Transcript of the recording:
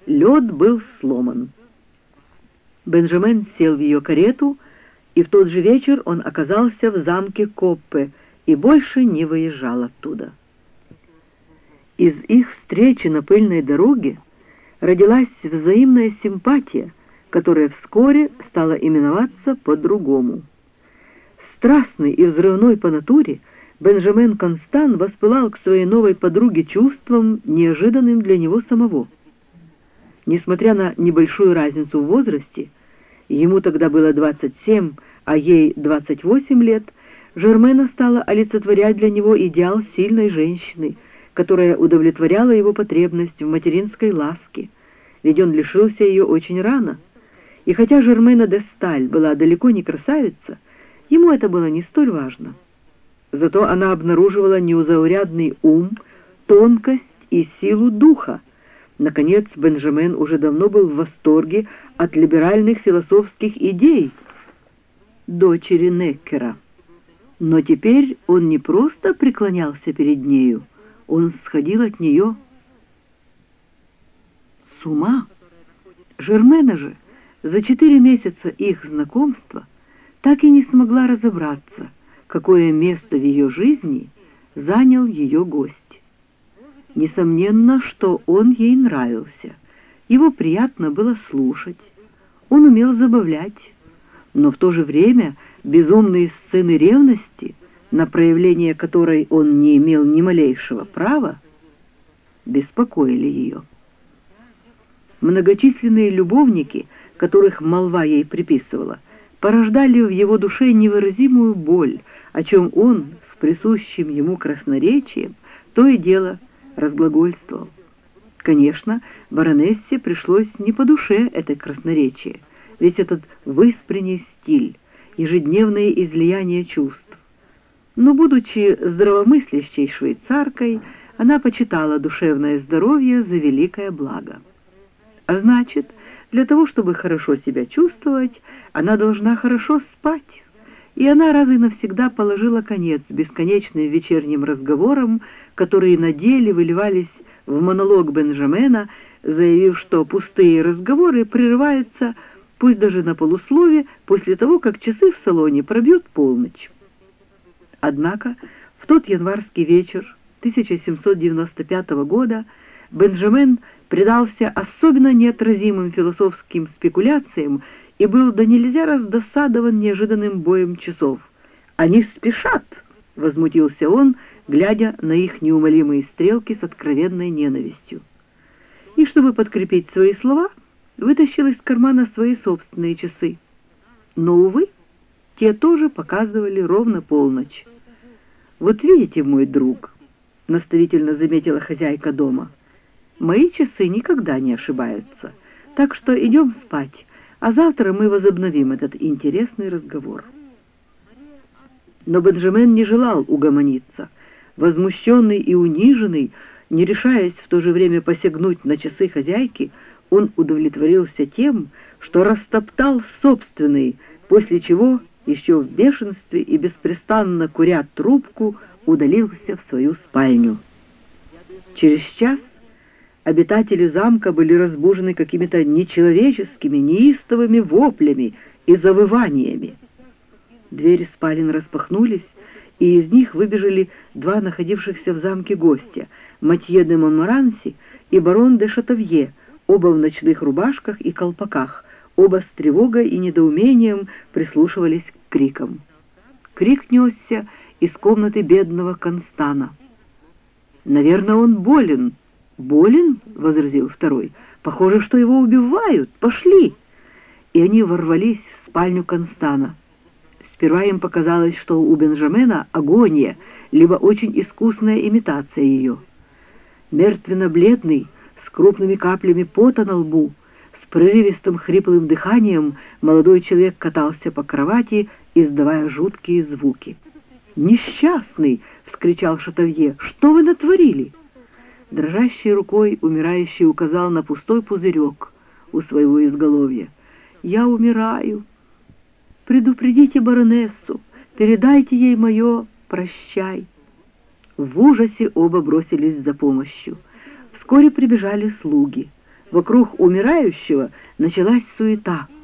Лед был сломан. Бенджамен сел в ее карету, и в тот же вечер он оказался в замке Коппе и больше не выезжал оттуда. Из их встречи на пыльной дороге родилась взаимная симпатия, которая вскоре стала именоваться по-другому. Страстный и взрывной по натуре, Бенджамен Констан воспылал к своей новой подруге чувством, неожиданным для него самого. Несмотря на небольшую разницу в возрасте, ему тогда было 27, а ей 28 лет, Жермена стала олицетворять для него идеал сильной женщины, которая удовлетворяла его потребность в материнской ласке, ведь он лишился ее очень рано. И хотя Жермена де Сталь была далеко не красавица, ему это было не столь важно. Зато она обнаруживала незаурядный ум, тонкость и силу духа. Наконец, Бенджамен уже давно был в восторге от либеральных философских идей дочери Неккера. Но теперь он не просто преклонялся перед нею, он сходил от нее с ума. Жермена же за 4 месяца их знакомства так и не смогла разобраться, какое место в ее жизни занял ее гость. Несомненно, что он ей нравился, его приятно было слушать, он умел забавлять, но в то же время безумные сцены ревности, на проявление которой он не имел ни малейшего права, беспокоили ее. Многочисленные любовники, которых молва ей приписывала, порождали в его душе невыразимую боль, о чем он с присущим ему красноречием то и дело разглагольствовал. Конечно, баронессе пришлось не по душе это красноречие, весь этот выспренний стиль, ежедневные излияния чувств. Но, будучи здравомыслящей швейцаркой, она почитала душевное здоровье за великое благо. А значит, для того, чтобы хорошо себя чувствовать, она должна хорошо спать. И она раз и навсегда положила конец бесконечным вечерним разговорам, которые на деле выливались в монолог Бенджамена, заявив, что пустые разговоры прерываются, пусть даже на полуслове, после того, как часы в салоне пробьют полночь. Однако в тот январский вечер 1795 года Бенджамен предался особенно неотразимым философским спекуляциям и был до нельзя раздосадован неожиданным боем часов. «Они спешат!» — возмутился он, глядя на их неумолимые стрелки с откровенной ненавистью. И, чтобы подкрепить свои слова, вытащил из кармана свои собственные часы. Но, увы, те тоже показывали ровно полночь. «Вот видите, мой друг», — наставительно заметила хозяйка дома, — «мои часы никогда не ошибаются, так что идем спать, а завтра мы возобновим этот интересный разговор». Но Бенджамен не желал угомониться. Возмущенный и униженный, не решаясь в то же время посягнуть на часы хозяйки, он удовлетворился тем, что растоптал собственный, после чего, еще в бешенстве и беспрестанно куря трубку, удалился в свою спальню. Через час обитатели замка были разбужены какими-то нечеловеческими, неистовыми воплями и завываниями. Двери спален распахнулись, и из них выбежали 2 находившихся в замке гостя — Матье де Монморанси и барон де Шатовье, оба в ночных рубашках и колпаках, оба с тревогой и недоумением прислушивались к крикам. Крик несся из комнаты бедного Констана. «Наверное, он болен». «Болен?» — возразил второй. «Похоже, что его убивают. Пошли!» И они ворвались в спальню Констана. Сперва им показалось, что у Бенджамена агония, либо очень искусная имитация ее. Мертвенно-бледный, с крупными каплями пота на лбу, с прерывистым хриплым дыханием, молодой человек катался по кровати, издавая жуткие звуки. «Несчастный!» — вскричал Шатовье. «Что вы натворили?» Дрожащей рукой умирающий указал на пустой пузырек у своего изголовья. «Я умираю. Предупредите баронессу, передайте ей мое прощай». В ужасе оба бросились за помощью. Вскоре прибежали слуги. Вокруг умирающего началась суета.